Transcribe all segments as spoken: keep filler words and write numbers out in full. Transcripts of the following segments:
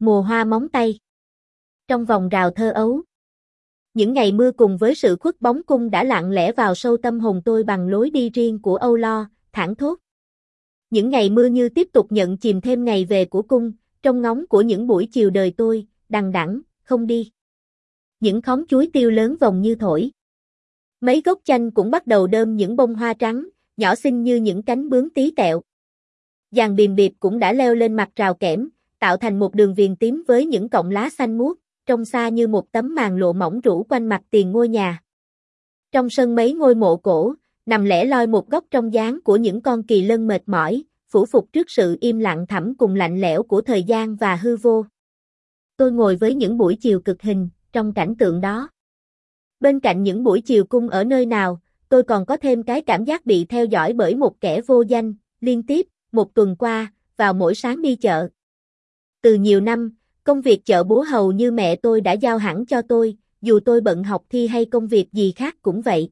Mùa hoa móng tay. Trong vòng rào thơ ấu. Những ngày mưa cùng với sự khuất bóng cung đã lặng lẽ vào sâu tâm hồn tôi bằng lối đi riêng của âu lo, thảng thốt. Những ngày mưa như tiếp tục nhận chìm thêm ngày về của cung, trong ngóng của những buổi chiều đời tôi, đằng đẵng, không đi. Những khóm chuối tiêu lớn vòng như thổi. Mấy gốc chanh cũng bắt đầu đơm những bông hoa trắng, nhỏ xinh như những cánh bướm tí tẹo. Giàn bìm biệp cũng đã leo lên mặt rào kẽm, tạo thành một đường viền tím với những cọng lá xanh muốt, trông xa như một tấm màn lụa mỏng rủ quanh mặt tiền ngôi nhà. Trong sân mấy ngôi mộ cổ, nằm lẻ loi một góc trong dáng của những con kỳ lân mệt mỏi, phủ phục trước sự im lặng thẳm cùng lạnh lẽo của thời gian và hư vô. Tôi ngồi với những buổi chiều cực hình, trong cảnh tượng đó. Bên cạnh những buổi chiều cung ở nơi nào, tôi còn có thêm cái cảm giác bị theo dõi bởi một kẻ vô danh, liên tiếp, một tuần qua, vào mỗi sáng đi chợ. Từ nhiều năm, công việc chợ búa hầu như mẹ tôi đã giao hẳn cho tôi, dù tôi bận học thi hay công việc gì khác cũng vậy.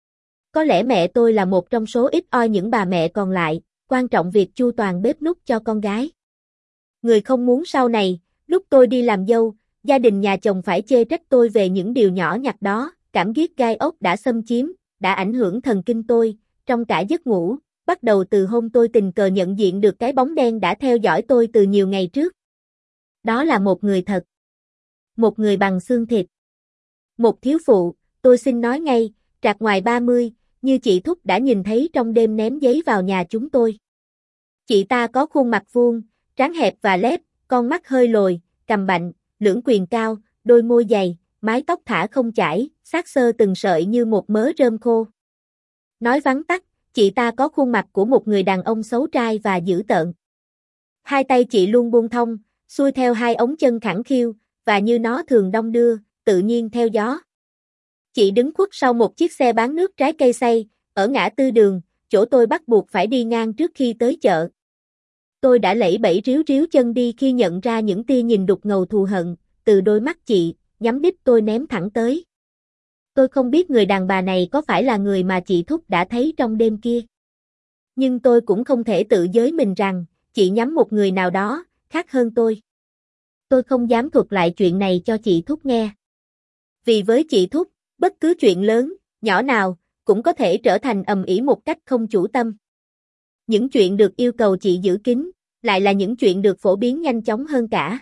Có lẽ mẹ tôi là một trong số ít oi những bà mẹ còn lại, quan trọng việc chu toàn bếp núc cho con gái. Người không muốn sau này, lúc tôi đi làm dâu, gia đình nhà chồng phải chê trách tôi về những điều nhỏ nhặt đó, cảm giác gai ốc đã xâm chiếm, đã ảnh hưởng thần kinh tôi, trong cả giấc ngủ, bắt đầu từ hôm tôi tình cờ nhận diện được cái bóng đen đã theo dõi tôi từ nhiều ngày trước. Đó là một người thật. Một người bằng xương thịt. Một thiếu phụ, tôi xin nói ngay, trạc ngoài ba mươi, như chị Thúc đã nhìn thấy trong đêm ném giấy vào nhà chúng tôi. Chị ta có khuôn mặt vuông, trán hẹp và lép, con mắt hơi lồi, cằm bạnh, lưỡng quyền cao, đôi môi dày, mái tóc thả không chải, xát xơ từng sợi như một mớ rơm khô. Nói vắn tắt, chị ta có khuôn mặt của một người đàn ông xấu trai và dữ tợn. Hai tay chị luôn buông thong, xuôi theo hai ống chân khẳng khiu, và như nó thường đong đưa, tự nhiên theo gió. Chị đứng khuất sau một chiếc xe bán nước trái cây xay, ở ngã tư đường, chỗ tôi bắt buộc phải đi ngang trước khi tới chợ. Tôi đã lẫy bẫy ríu ríu chân đi khi nhận ra những tia nhìn đục ngầu thù hận, từ đôi mắt chị, nhắm đích tôi ném thẳng tới. Tôi không biết người đàn bà này có phải là người mà chị Thúc đã thấy trong đêm kia. Nhưng tôi cũng không thể tự giới mình rằng, chị nhắm một người nào đó, khác hơn tôi. Tôi không dám thuật lại chuyện này cho chị Thúc nghe. Vì với chị Thúc, bất cứ chuyện lớn, nhỏ nào, cũng có thể trở thành ầm ĩ một cách không chủ tâm. Những chuyện được yêu cầu chị giữ kín, lại là những chuyện được phổ biến nhanh chóng hơn cả.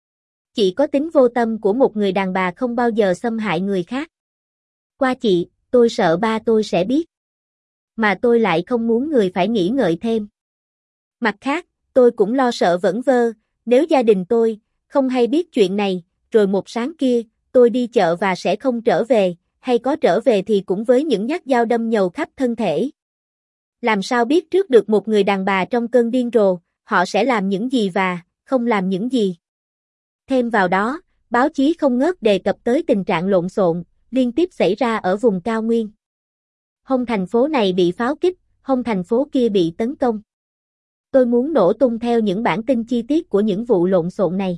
Chị có tính vô tâm của một người đàn bà không bao giờ xâm hại người khác. Qua chị, tôi sợ ba tôi sẽ biết. Mà tôi lại không muốn người phải nghĩ ngợi thêm. Mặt khác, tôi cũng lo sợ vẩn vơ, nếu gia đình tôi, không hay biết chuyện này, rồi một sáng kia, tôi đi chợ và sẽ không trở về, hay có trở về thì cũng với những nhát dao đâm nhầu khắp thân thể. Làm sao biết trước được một người đàn bà trong cơn điên rồ, họ sẽ làm những gì và không làm những gì. Thêm vào đó, báo chí không ngớt đề cập tới tình trạng lộn xộn, liên tiếp xảy ra ở vùng cao nguyên. Hôm thành phố này bị pháo kích, hôm thành phố kia bị tấn công. Tôi muốn nổ tung theo những bản tin chi tiết của những vụ lộn xộn này.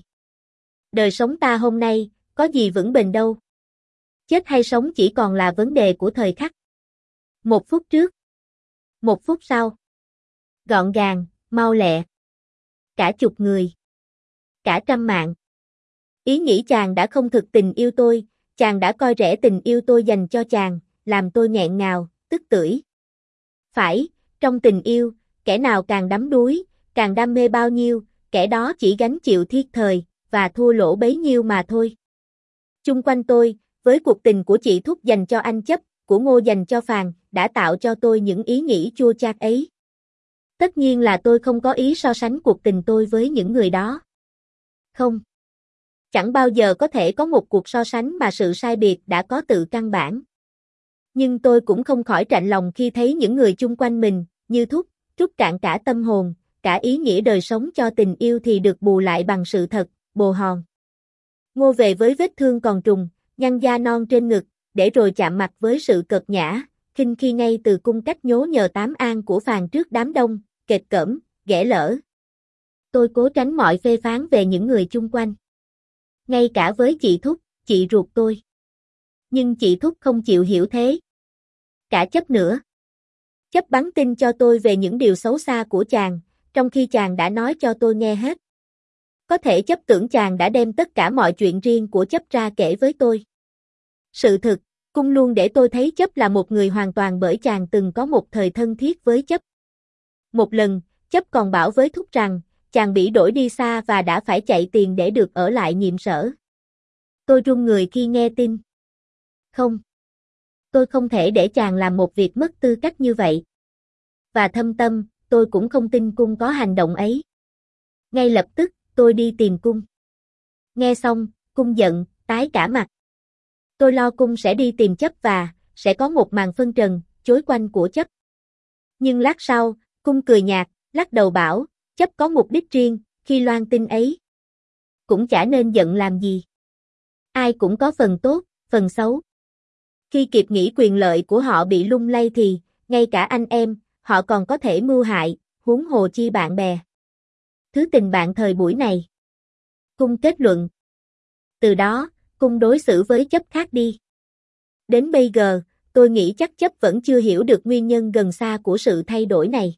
Đời sống ta hôm nay, có gì vững bền đâu. Chết hay sống chỉ còn là vấn đề của thời khắc. Một phút trước. Một phút sau. Gọn gàng, mau lẹ. Cả chục người. Cả trăm mạng. Ý nghĩ chàng đã không thực tình yêu tôi, chàng đã coi rẻ tình yêu tôi dành cho chàng, làm tôi nghẹn ngào, tức tưởi. Phải, trong tình yêu, kẻ nào càng đắm đuối, càng đam mê bao nhiêu, kẻ đó chỉ gánh chịu thiết thời, và thua lỗ bấy nhiêu mà thôi. Chung quanh tôi, với cuộc tình của chị Thúc dành cho anh Chấp, của Ngô dành cho Phàn, đã tạo cho tôi những ý nghĩ chua chát ấy. Tất nhiên là tôi không có ý so sánh cuộc tình tôi với những người đó. Không. Chẳng bao giờ có thể có một cuộc so sánh mà sự sai biệt đã có tự căn bản. Nhưng tôi cũng không khỏi chạnh lòng khi thấy những người chung quanh mình, như Thúc, trút cạn cả tâm hồn, cả ý nghĩa đời sống cho tình yêu thì được bù lại bằng sự thật, bồ hòn. Ngô về với vết thương còn trùng, nhăn da non trên ngực, để rồi chạm mặt với sự cợt nhã, khinh khi ngay từ cung cách nhố nhờ tám an của Phàn trước đám đông, kệt cỡm, ghẻ lỡ. Tôi cố tránh mọi phê phán về những người chung quanh. Ngay cả với chị Thúc, chị ruột tôi. Nhưng chị Thúc không chịu hiểu thế. Cả Chấp nữa. Chấp bắn tin cho tôi về những điều xấu xa của chàng, trong khi chàng đã nói cho tôi nghe hết. Có thể chấp tưởng chàng đã đem tất cả mọi chuyện riêng của chấp ra kể với tôi. Sự thực, cung luôn để tôi thấy chấp là một người hoàn toàn bởi chàng từng có một thời thân thiết với chấp. Một lần, chấp còn bảo với Thúc rằng, chàng bị đổi đi xa và đã phải chạy tiền để được ở lại nhiệm sở. Tôi run người khi nghe tin. Không. Tôi không thể để chàng làm một việc mất tư cách như vậy. Và thâm tâm, tôi cũng không tin cung có hành động ấy. Ngay lập tức, tôi đi tìm cung. Nghe xong, cung giận, tái cả mặt. Tôi lo cung sẽ đi tìm chấp và, sẽ có một màn phân trần, chối quanh của chấp. Nhưng lát sau, cung cười nhạt, lắc đầu bảo, chấp có mục đích riêng, khi loan tin ấy. Cũng chả nên giận làm gì. Ai cũng có phần tốt, phần xấu. Khi kịp nghĩ quyền lợi của họ bị lung lay thì, ngay cả anh em, họ còn có thể mưu hại, huống hồ chi bạn bè. Thứ tình bạn thời buổi này. Cung kết luận. Từ đó, cung đối xử với chấp khác đi. Đến bây giờ, tôi nghĩ chắc chấp vẫn chưa hiểu được nguyên nhân gần xa của sự thay đổi này.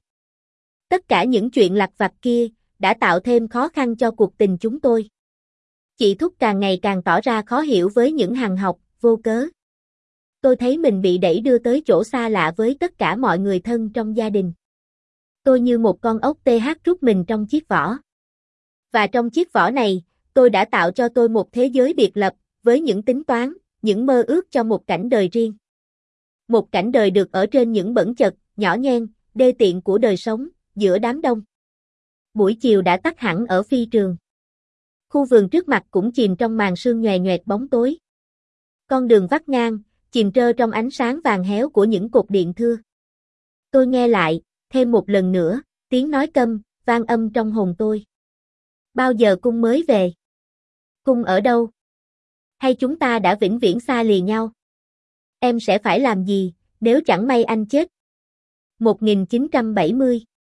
Tất cả những chuyện lặt vặt kia, đã tạo thêm khó khăn cho cuộc tình chúng tôi. Chị Thúc càng ngày càng tỏ ra khó hiểu với những hằn học, vô cớ. Tôi thấy mình bị đẩy đưa tới chỗ xa lạ với tất cả mọi người thân trong gia đình. Tôi như một con ốc tê hát rút mình trong chiếc vỏ. Và trong chiếc vỏ này, tôi đã tạo cho tôi một thế giới biệt lập, với những tính toán, những mơ ước cho một cảnh đời riêng. Một cảnh đời được ở trên những bẩn chật, nhỏ nhen, đê tiện của đời sống, giữa đám đông. Buổi chiều đã tắt hẳn ở phi trường. Khu vườn trước mặt cũng chìm trong màn sương nhòe nhoẹt bóng tối. Con đường vắt ngang, chìm trơ trong ánh sáng vàng héo của những cột điện thưa. Tôi nghe lại, thêm một lần nữa, tiếng nói câm, vang âm trong hồn tôi. Bao giờ cung mới về? Cung ở đâu? Hay chúng ta đã vĩnh viễn xa lìa nhau? Em sẽ phải làm gì, nếu chẳng may anh chết? một nghìn chín trăm bảy mươi